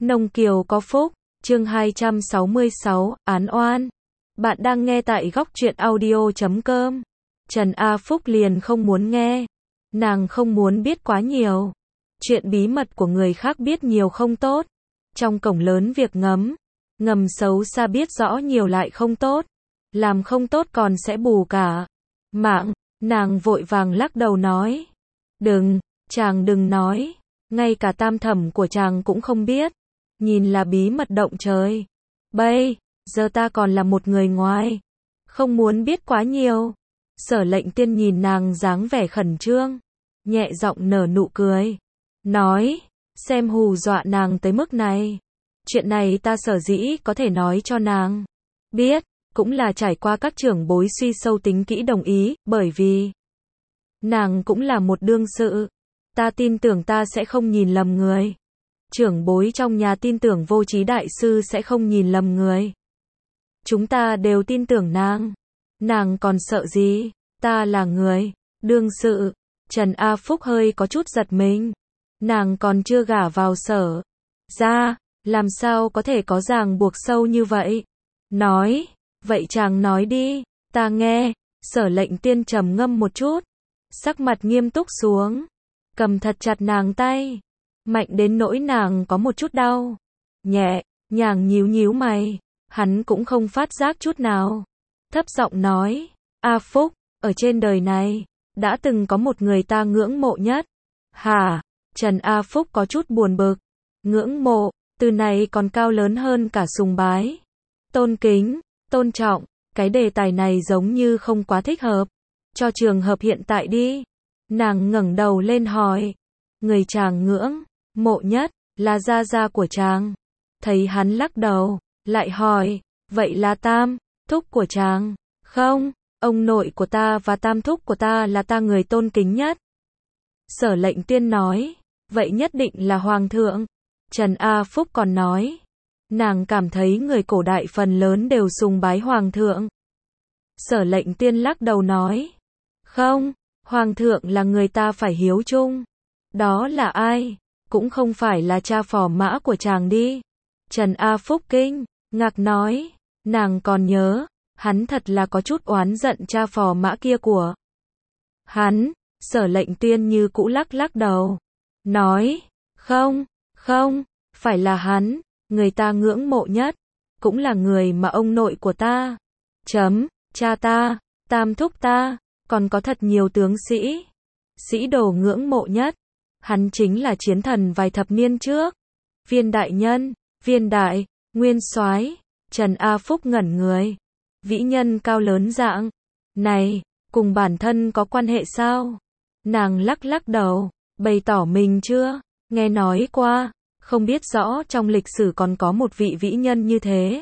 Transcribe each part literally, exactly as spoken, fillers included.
Nông Kiều có phúc, chương hai trăm sáu mươi sáu, án oan. Bạn đang nghe tại góc truyện audio chấm com. Trần A Phúc liền không muốn nghe. Nàng không muốn biết quá nhiều. Chuyện bí mật của người khác biết nhiều không tốt. Trong cổng lớn việc ngấm. Ngầm xấu xa biết rõ nhiều lại không tốt. Làm không tốt còn sẽ bù cả mạng. Nàng vội vàng lắc đầu nói. Đừng, chàng đừng nói. Ngay cả tam thẩm của chàng cũng không biết. Nhìn là bí mật động trời. Bây giờ ta còn là một người ngoài. Không muốn biết quá nhiều. Sở Lệnh Tiên nhìn nàng dáng vẻ khẩn trương. Nhẹ giọng nở nụ cười. Nói, xem hù dọa nàng tới mức này. Chuyện này ta sở dĩ có thể nói cho nàng biết. Cũng là trải qua các trưởng bối suy sâu tính kỹ đồng ý. Bởi vì nàng cũng là một đương sự. Ta tin tưởng ta sẽ không nhìn lầm người. Trưởng bối trong nhà tin tưởng Vô Trí đại sư sẽ không nhìn lầm người. Chúng ta đều tin tưởng nàng. Nàng còn sợ gì? Ta là người đương sự. Trần A Phúc hơi có chút giật mình. Nàng còn chưa gả vào Sở ra, làm sao có thể có ràng buộc sâu như vậy? Nói, vậy chàng nói đi, ta nghe. Sở Lệnh Tiên trầm ngâm một chút, sắc mặt nghiêm túc xuống, cầm thật chặt nàng tay, mạnh đến nỗi nàng có một chút đau. Nhẹ nhàng nhíu nhíu mày, hắn cũng không phát giác chút nào. Thấp giọng nói, A Phúc, ở trên đời này, đã từng có một người ta ngưỡng mộ nhất. Hả? Trần A Phúc có chút buồn bực. Ngưỡng mộ, từ này còn cao lớn hơn cả sùng bái. Tôn kính, tôn trọng, cái đề tài này giống như không quá thích hợp. Cho trường hợp hiện tại đi. Nàng ngẩng đầu lên hỏi. Người chàng ngưỡng mộ nhất là gia gia của chàng. Thấy hắn lắc đầu, lại hỏi, vậy là tam thúc của chàng? Không, ông nội của ta và tam thúc của ta là ta người tôn kính nhất. Sở Lệnh Tiên nói, vậy nhất định là hoàng thượng. Trần A Phúc còn nói, nàng cảm thấy người cổ đại phần lớn đều sùng bái hoàng thượng. Sở Lệnh Tiên lắc đầu nói, không, hoàng thượng là người ta phải hiếu chung. Đó là ai? Cũng không phải là cha phò mã của chàng đi. Trần A Phúc kinh ngạc nói, nàng còn nhớ, hắn thật là có chút oán giận cha phò mã kia của hắn. Sở Lệnh Tiên như cũ lắc lắc đầu, nói, không, không, phải là hắn, người ta ngưỡng mộ nhất, cũng là người mà ông nội của ta, chấm, cha ta, tam thúc ta, còn có thật nhiều tướng sĩ, sĩ đồ ngưỡng mộ nhất. Hắn chính là chiến thần vài thập niên trước. Viên đại nhân, viên đại, nguyên soái. Trần A Phúc ngẩn người. Vĩ nhân cao lớn dạng này, cùng bản thân có quan hệ sao? Nàng lắc lắc đầu, bày tỏ mình chưa nghe nói qua, không biết rõ trong lịch sử còn có một vị vĩ nhân như thế.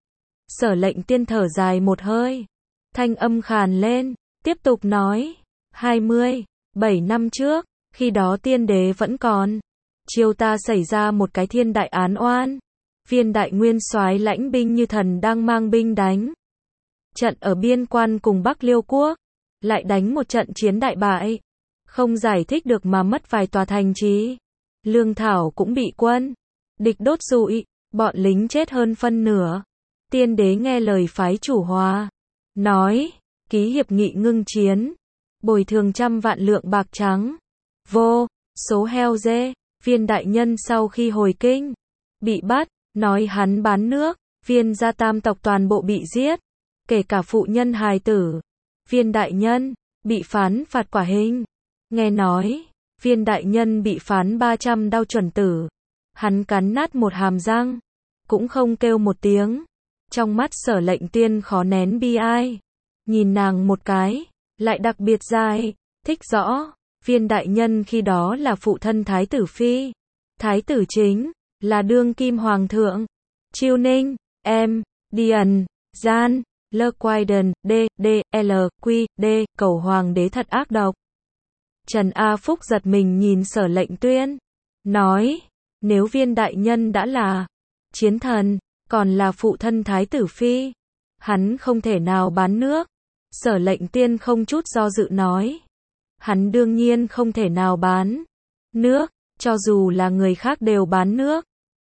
Sở Lệnh Tiên thở dài một hơi, thanh âm khàn lên, tiếp tục nói, hai mươi bảy năm trước, khi đó tiên đế vẫn còn, triều ta xảy ra một cái thiên đại án oan. Viên đại nguyên soái lãnh binh như thần đang mang binh đánh trận ở biên quan cùng Bắc Liêu quốc, lại đánh một trận chiến đại bại, không giải thích được mà mất vài tòa thành trì. Lương thảo cũng bị quân địch đốt rụi, bọn lính chết hơn phân nửa. Tiên đế nghe lời phái chủ hòa, nói, ký hiệp nghị ngưng chiến, bồi thường trăm vạn lượng bạc trắng. Vô số heo dê. Viên đại nhân sau khi hồi kinh bị bắt, nói hắn bán nước. Viên gia tam tộc toàn bộ bị giết, kể cả phụ nhân hài tử. Viên đại nhân bị phán phạt quả hình. Nghe nói, viên đại nhân bị phán ba trăm đao chuẩn tử. Hắn cắn nát một hàm răng, cũng không kêu một tiếng. Trong mắt Sở Lệnh Tiên khó nén bi ai. Nhìn nàng một cái, lại đặc biệt dài, thích rõ. Viên đại nhân khi đó là phụ thân Thái tử Phi. Thái tử chính là đương kim hoàng thượng. Chiêu Ninh, em, Điền, Gian, Lơ Quaiden, D, D, L, Q, D, cầu hoàng đế thật ác độc. Trần A Phúc giật mình nhìn Sở Lệnh Tuyên, nói, nếu viên đại nhân đã là chiến thần, còn là phụ thân Thái tử Phi, hắn không thể nào bán nước. Sở Lệnh Tiên không chút do dự nói, hắn đương nhiên không thể nào bán nước, cho dù là người khác đều bán nước.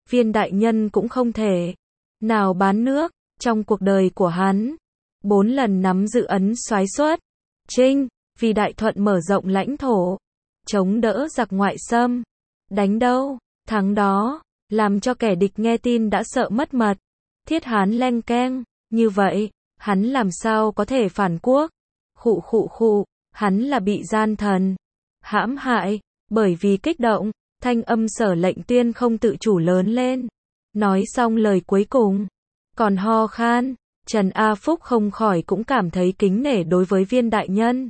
Viên đại nhân cũng không thể nào bán nước, trong cuộc đời của hắn, bốn lần nắm giữ ấn soái xuất chinh, vì Đại Thuận mở rộng lãnh thổ, chống đỡ giặc ngoại xâm, đánh đâu, thắng đó, làm cho kẻ địch nghe tin đã sợ mất mật. Thiết Hán leng keng, như vậy, hắn làm sao có thể phản quốc? Khụ khụ khụ, hắn là bị gian thần hãm hại, bởi vì kích động, thanh âm Sở Lệnh Tuyên không tự chủ lớn lên. Nói xong lời cuối cùng, còn ho khan, Trần A Phúc không khỏi cũng cảm thấy kính nể đối với Viên đại nhân.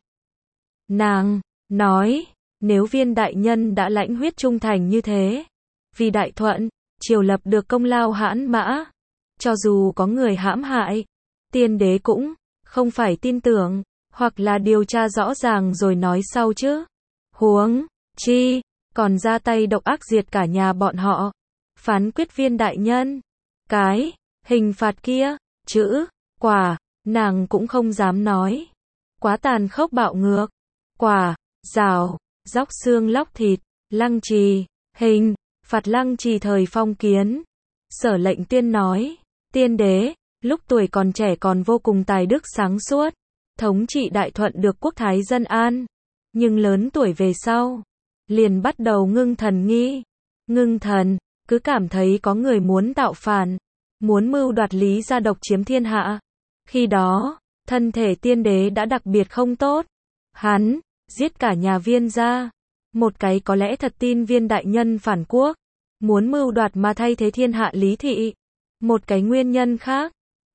Nàng nói, nếu Viên đại nhân đã lãnh huyết trung thành như thế, vì Đại Thuận, triều lập được công lao hãn mã, cho dù có người hãm hại, tiên đế cũng không phải tin tưởng, hoặc là điều tra rõ ràng rồi nói sau chứ. Huống chi, còn ra tay độc ác diệt cả nhà bọn họ. Phán quyết Viên đại nhân, cái hình phạt kia, chữ quả, nàng cũng không dám nói. Quá tàn khốc bạo ngược. Quả, rào, róc xương lóc thịt, lăng trì, hình, phạt lăng trì thời phong kiến. Sở Lệnh Tuyên nói, tiên đế, lúc tuổi còn trẻ còn vô cùng tài đức sáng suốt, thống trị Đại Thuận được quốc thái dân an, nhưng lớn tuổi về sau, liền bắt đầu ngưng thần nghi. Ngưng thần, cứ cảm thấy có người muốn tạo phản, muốn mưu đoạt Lý gia độc chiếm thiên hạ. Khi đó, thân thể tiên đế đã đặc biệt không tốt. Hắn giết cả nhà Viên gia. Một cái có lẽ thật tin Viên đại nhân phản quốc, muốn mưu đoạt mà thay thế thiên hạ Lý thị. Một cái nguyên nhân khác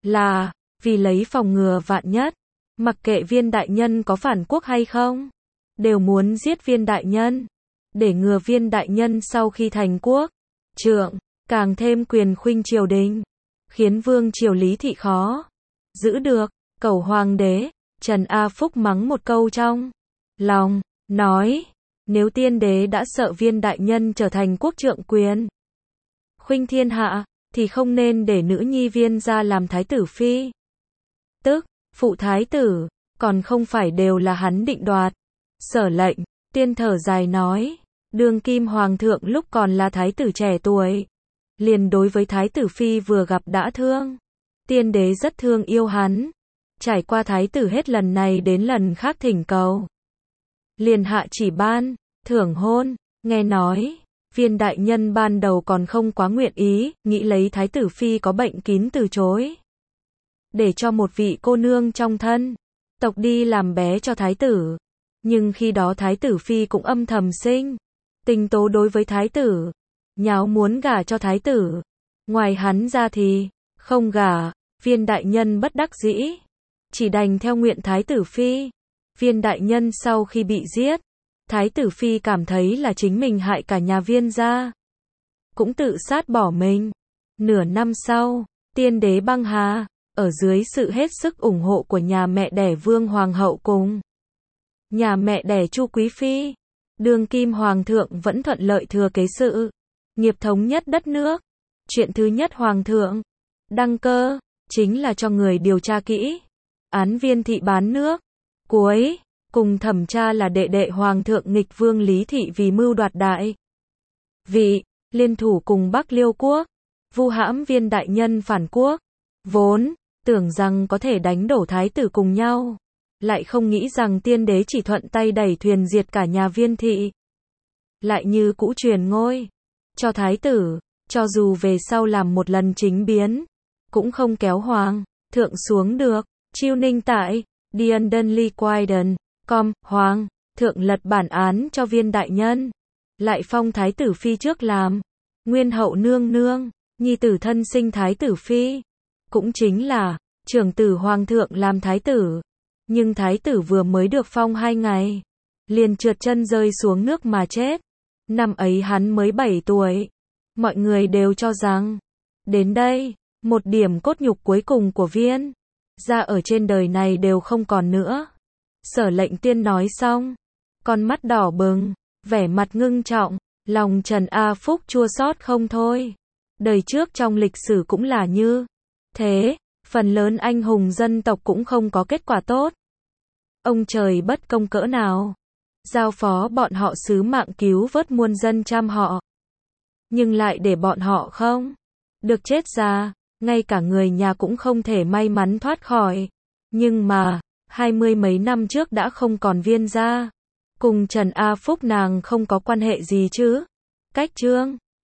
là vì lấy phòng ngừa vạn nhất, mặc kệ Viên đại nhân có phản quốc hay không, đều muốn giết Viên đại nhân, để ngừa Viên đại nhân sau khi thành quốc trượng, càng thêm quyền khuynh triều đình, khiến vương triều Lý thị khó giữ được. Cẩu hoàng đế, Trần A Phúc mắng một câu trong lòng, nói, nếu tiên đế đã sợ Viên đại nhân trở thành quốc trượng quyền khuynh thiên hạ, thì không nên để nữ nhi Viên gia làm thái tử phi. Tức, phụ thái tử, còn không phải đều là hắn định đoạt. Sở Lệnh Tuyên thở dài nói, đương kim hoàng thượng lúc còn là thái tử trẻ tuổi, liền đối với thái tử phi vừa gặp đã thương. Tiên đế rất thương yêu hắn. Trải qua thái tử hết lần này đến lần khác thỉnh cầu, liền hạ chỉ ban thưởng hôn. Nghe nói, Viên đại nhân ban đầu còn không quá nguyện ý, nghĩ lấy thái tử phi có bệnh kín từ chối, để cho một vị cô nương trong thân tộc đi làm bé cho thái tử. Nhưng khi đó thái tử phi cũng âm thầm sinh tình tố đối với thái tử, nháo muốn gả cho thái tử. Ngoài hắn ra thì không gả. Viên đại nhân bất đắc dĩ, chỉ đành theo nguyện thái tử phi. Viên đại nhân sau khi bị giết, thái tử phi cảm thấy là chính mình hại cả nhà Viên gia, cũng tự sát bỏ mình. Nửa năm sau, tiên đế băng hà, ở dưới sự hết sức ủng hộ của nhà mẹ đẻ Vương hoàng hậu cùng nhà mẹ đẻ Chu quý phi, đương kim hoàng thượng vẫn thuận lợi thừa kế sự nghiệp thống nhất đất nước. Chuyện thứ nhất hoàng thượng đăng cơ chính là cho người điều tra kỹ án Viên thị bán nước. Cuối cùng thẩm tra là đệ đệ hoàng thượng nghịch vương Lý thị vì mưu đoạt đại vị, liên thủ cùng Bắc Liêu quốc vu hãm Viên đại nhân phản quốc. Vốn tưởng rằng có thể đánh đổ thái tử cùng nhau, lại không nghĩ rằng tiên đế chỉ thuận tay đẩy thuyền diệt cả nhà Viên thị, lại như cũ truyền ngôi cho thái tử. Cho dù về sau làm một lần chính biến, cũng không kéo hoàng thượng xuống được. Chiêu Ninh tại London Liquiden com hoàng thượng lật bản án cho Viên đại nhân, lại phong thái tử phi trước làm nguyên hậu nương nương, nhi tử thân sinh thái tử phi, cũng chính là trưởng tử hoàng thượng làm thái tử. Nhưng thái tử vừa mới được phong hai ngày, liền trượt chân rơi xuống nước mà chết. Năm ấy hắn mới bảy tuổi. Mọi người đều cho rằng, đến đây, một điểm cốt nhục cuối cùng của Viên gia ở trên đời này đều không còn nữa. Sở Lệnh Tuyên nói xong, con mắt đỏ bừng, vẻ mặt ngưng trọng, lòng Trần A Phúc chua xót không thôi. Đời trước trong lịch sử cũng là như thế, phần lớn anh hùng dân tộc cũng không có kết quả tốt. Ông trời bất công cỡ nào, giao phó bọn họ sứ mạng cứu vớt muôn dân trăm họ. nhưng lại để bọn họ không được chết ra, ngay cả người nhà cũng không thể may mắn thoát khỏi. Nhưng mà, hai mươi mấy năm trước đã không còn Viên gia. Cùng Trần A Phúc nàng không có quan hệ gì chứ? Cách Trương